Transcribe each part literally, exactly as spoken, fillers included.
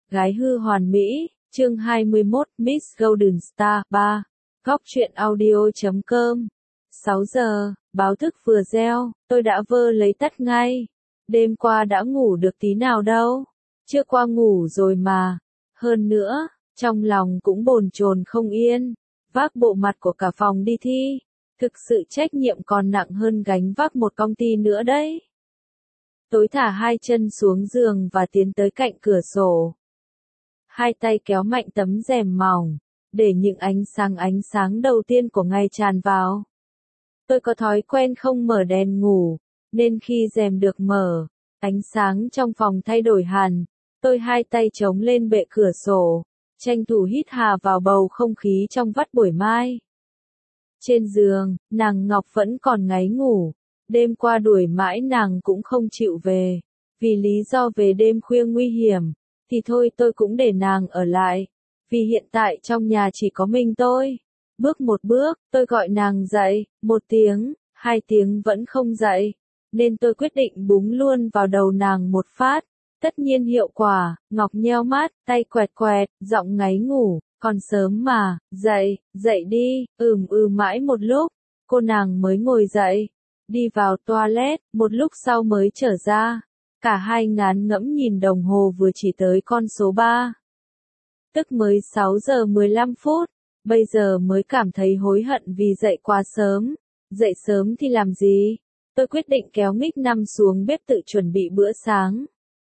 Gái hư hoàn mỹ, chương hai mươi mốt, Miss Golden Star, ba. Góc truyện audio chấm com. sáu giờ, báo thức vừa reo, tôi đã vơ lấy tắt ngay. Đêm qua đã ngủ được tí nào đâu. Chưa qua ngủ rồi mà. Hơn nữa, trong lòng cũng bồn chồn không yên. Vác bộ mặt của cả phòng đi thi. Thực sự trách nhiệm còn nặng hơn gánh vác một công ty nữa đấy. Tôi thả hai chân xuống giường và tiến tới cạnh cửa sổ. Hai tay kéo mạnh tấm rèm mỏng, để những ánh sáng ánh sáng đầu tiên của ngày tràn vào. Tôi có thói quen không mở đèn ngủ, nên khi rèm được mở, ánh sáng trong phòng thay đổi hẳn. Tôi hai tay chống lên bệ cửa sổ, tranh thủ hít hà vào bầu không khí trong vắt buổi mai. Trên giường, nàng Ngọc vẫn còn ngáy ngủ. Đêm qua đuổi mãi nàng cũng không chịu về. Vì lý do về đêm khuya nguy hiểm, thì thôi tôi cũng để nàng ở lại. Vì hiện tại trong nhà chỉ có mình tôi. Bước một bước, tôi gọi nàng dậy, một tiếng, hai tiếng vẫn không dậy. Nên tôi quyết định búng luôn vào đầu nàng một phát. Tất nhiên hiệu quả, Ngọc nheo mắt, tay quẹt quẹt, giọng ngáy ngủ, còn sớm mà, dậy, dậy đi, ừm ừ mãi một lúc, cô nàng mới ngồi dậy. Đi vào toilet, một lúc sau mới trở ra. Cả hai ngán ngẫm nhìn đồng hồ vừa chỉ tới con số ba. Tức mới sáu giờ mười lăm phút, bây giờ mới cảm thấy hối hận vì dậy quá sớm. Dậy sớm thì làm gì? Tôi quyết định kéo Mích Năm xuống bếp tự chuẩn bị bữa sáng.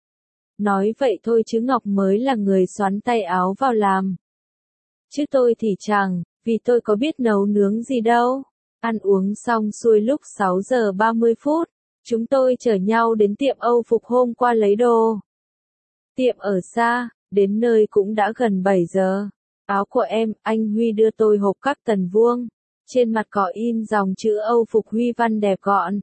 Nói vậy thôi chứ Ngọc mới là người xoắn tay áo vào làm. Chứ tôi thì chẳng, vì tôi có biết nấu nướng gì đâu. Ăn uống xong xuôi lúc sáu giờ ba mươi phút, chúng tôi chở nhau đến tiệm Âu phục hôm qua lấy đồ. Tiệm ở xa, đến nơi cũng đã gần bảy giờ. Áo của em, anh Huy đưa tôi hộp các tần vuông. Trên mặt có in dòng chữ Âu phục Huy văn đẹp gọn.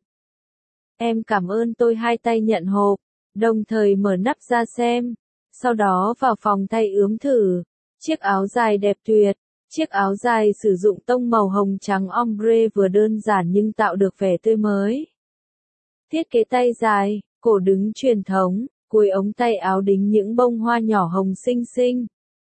Em cảm ơn, tôi hai tay nhận hộp, đồng thời mở nắp ra xem. Sau đó vào phòng thay ướm thử. Chiếc áo dài đẹp tuyệt. Chiếc áo dài sử dụng tông màu hồng trắng ombre vừa đơn giản nhưng tạo được vẻ tươi mới. Thiết kế tay dài, cổ đứng truyền thống, cuối ống tay áo đính những bông hoa nhỏ hồng xinh xinh.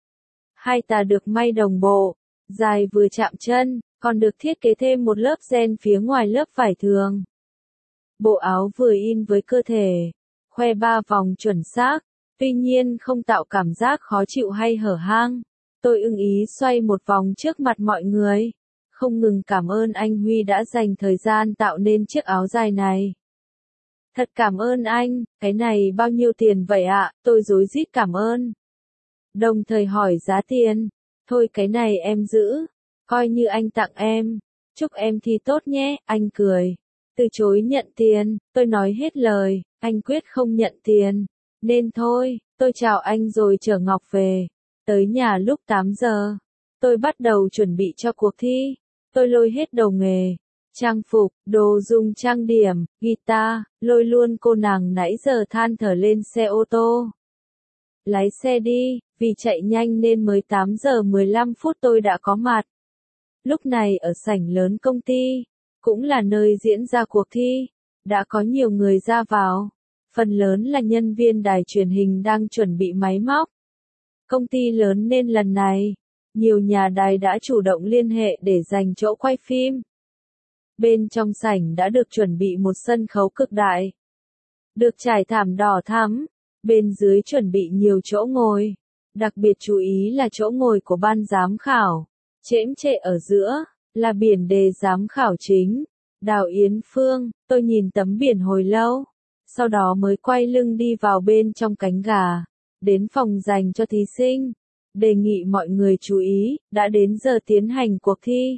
Hai tà được may đồng bộ, dài vừa chạm chân, còn được thiết kế thêm một lớp ren phía ngoài lớp vải thường. Bộ áo vừa in với cơ thể, khoe ba vòng chuẩn xác, tuy nhiên không tạo cảm giác khó chịu hay hở hang. Tôi ưng ý xoay một vòng trước mặt mọi người. Không ngừng cảm ơn anh Huy đã dành thời gian tạo nên chiếc áo dài này. Thật cảm ơn anh, cái này bao nhiêu tiền vậy ạ? Tôi rối rít cảm ơn. Đồng thời hỏi giá tiền. Thôi cái này em giữ, coi như anh tặng em. Chúc em thi tốt nhé, anh cười. Từ chối nhận tiền, tôi nói hết lời, anh quyết không nhận tiền. Nên thôi, tôi chào anh rồi chở Ngọc về. Tới nhà lúc tám giờ, tôi bắt đầu chuẩn bị cho cuộc thi. Tôi lôi hết đồ nghề, trang phục, đồ dùng trang điểm, guitar, lôi luôn cô nàng nãy giờ than thở lên xe ô tô. Lái xe đi, vì chạy nhanh nên mới tám giờ mười lăm phút tôi đã có mặt. Lúc này ở sảnh lớn công ty, cũng là nơi diễn ra cuộc thi, đã có nhiều người ra vào. Phần lớn là nhân viên đài truyền hình đang chuẩn bị máy móc. Công ty lớn nên lần này, nhiều nhà đài đã chủ động liên hệ để dành chỗ quay phim. Bên trong sảnh đã được chuẩn bị một sân khấu cực đại. Được trải thảm đỏ thắm, bên dưới chuẩn bị nhiều chỗ ngồi. Đặc biệt chú ý là chỗ ngồi của ban giám khảo. Chễm chệ ở giữa, là biển đề giám khảo chính, Đào Yến Phương. Tôi nhìn tấm biển hồi lâu, sau đó mới quay lưng đi vào bên trong cánh gà. Đến phòng dành cho thí sinh. Đề nghị mọi người chú ý, đã đến giờ tiến hành cuộc thi.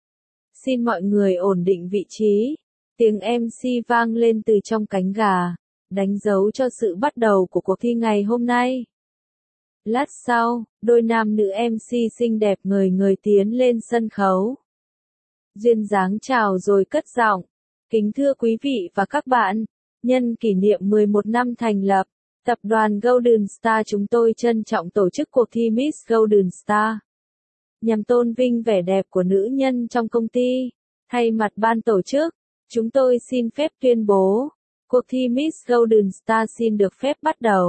Xin mọi người ổn định vị trí. Tiếng em xê vang lên từ trong cánh gà, đánh dấu cho sự bắt đầu của cuộc thi ngày hôm nay. Lát sau, đôi nam nữ em xê xinh đẹp ngời ngời tiến lên sân khấu. Duyên dáng chào rồi cất giọng. Kính thưa quý vị và các bạn, nhân kỷ niệm mười một năm thành lập, Tập đoàn Golden Star chúng tôi trân trọng tổ chức cuộc thi Miss Golden Star. Nhằm tôn vinh vẻ đẹp của nữ nhân trong công ty, thay mặt ban tổ chức, chúng tôi xin phép tuyên bố, cuộc thi Miss Golden Star xin được phép bắt đầu.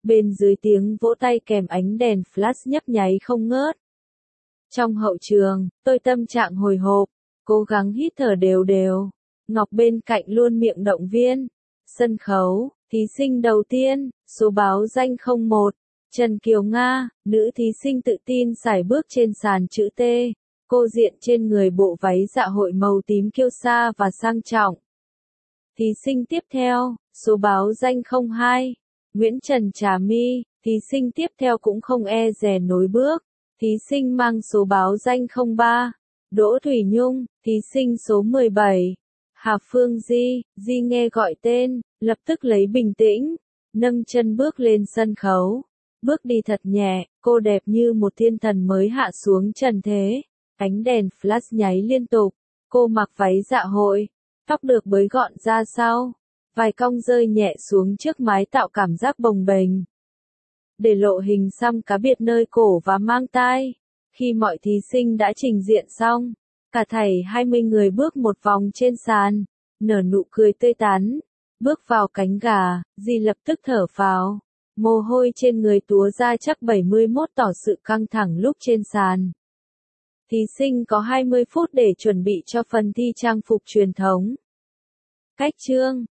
Bên dưới tiếng vỗ tay kèm ánh đèn flash nhấp nháy không ngớt. Trong hậu trường, tôi tâm trạng hồi hộp, cố gắng hít thở đều đều. Ngọc bên cạnh luôn miệng động viên. Sân khấu, thí sinh đầu tiên, số báo danh không một, Trần Kiều Nga, nữ thí sinh tự tin sải bước trên sàn chữ T. Cô diện trên người bộ váy dạ hội màu tím kiêu sa và sang trọng. Thí sinh tiếp theo, số báo danh không hai, Nguyễn Trần Trà My, thí sinh tiếp theo cũng không e dè nối bước. Thí sinh mang số báo danh không ba, Đỗ Thủy Nhung, thí sinh số mười bảy, Hà Phương Di, Di nghe gọi tên, lập tức lấy bình tĩnh, nâng chân bước lên sân khấu. Bước đi thật nhẹ, cô đẹp như một thiên thần mới hạ xuống trần thế. Ánh đèn flash nháy liên tục, cô mặc váy dạ hội, tóc được bới gọn ra sau, vài cong rơi nhẹ xuống trước mái tạo cảm giác bồng bềnh. Để lộ hình xăm cá biệt nơi cổ và mang tai. Khi mọi thí sinh đã trình diện xong, cả thảy hai mươi người bước một vòng trên sàn, nở nụ cười tươi tắn. Bước vào cánh gà, Di lập tức thở phào. Mồ hôi trên người túa ra chắc bảy mươi mốt tỏ sự căng thẳng lúc trên sàn. Thí sinh có hai mươi phút để chuẩn bị cho phần thi trang phục truyền thống. Cách chương